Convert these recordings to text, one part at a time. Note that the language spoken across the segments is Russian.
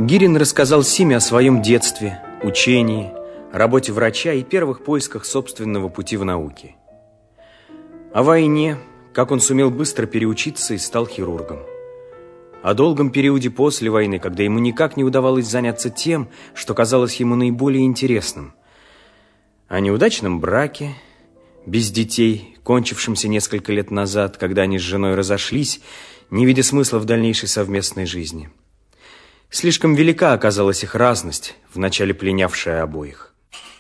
Гирин рассказал Симе о своем детстве, учении, работе врача и первых поисках собственного пути в науке. О войне, как он сумел быстро переучиться и стал хирургом. О долгом периоде после войны, когда ему никак не удавалось заняться тем, что казалось ему наиболее интересным. О неудачном браке, без детей, кончившемся несколько лет назад, когда они с женой разошлись, не видя смысла в дальнейшей совместной жизни. Слишком велика оказалась их разность, вначале пленявшая обоих.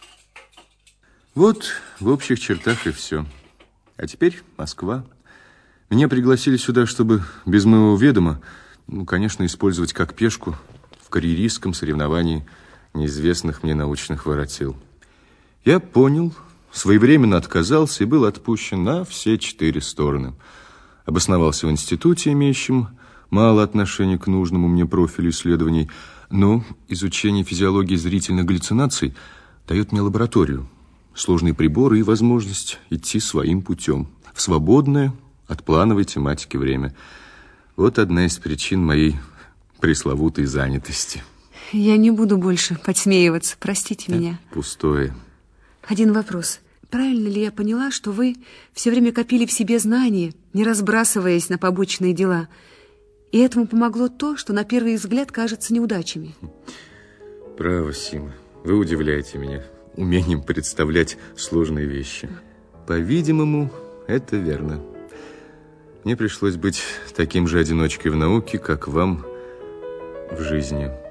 Вот в общих чертах и все. А теперь Москва. Меня пригласили сюда, чтобы без моего ведома, конечно, использовать как пешку в карьеристском соревновании неизвестных мне научных воротил. Я понял, своевременно отказался и был отпущен на все 4 стороны. Обосновался в институте, имеющем мало отношения к нужному мне профилю исследований, но изучение физиологии зрительных галлюцинаций дает мне лабораторию, сложные приборы и возможность идти своим путем в свободное от плановой тематики время. Вот одна из причин моей пресловутой занятости. Я не буду больше подсмеиваться, простите меня. Пустое. Один вопрос. Правильно ли я поняла, что вы все время копили в себе знания, не разбрасываясь на побочные дела? И этому помогло то, что на первый взгляд кажется неудачами? Право, Сима, вы удивляете меня умением представлять сложные вещи. По-видимому, это верно. Мне пришлось быть таким же одиночкой в науке, как вам в жизни.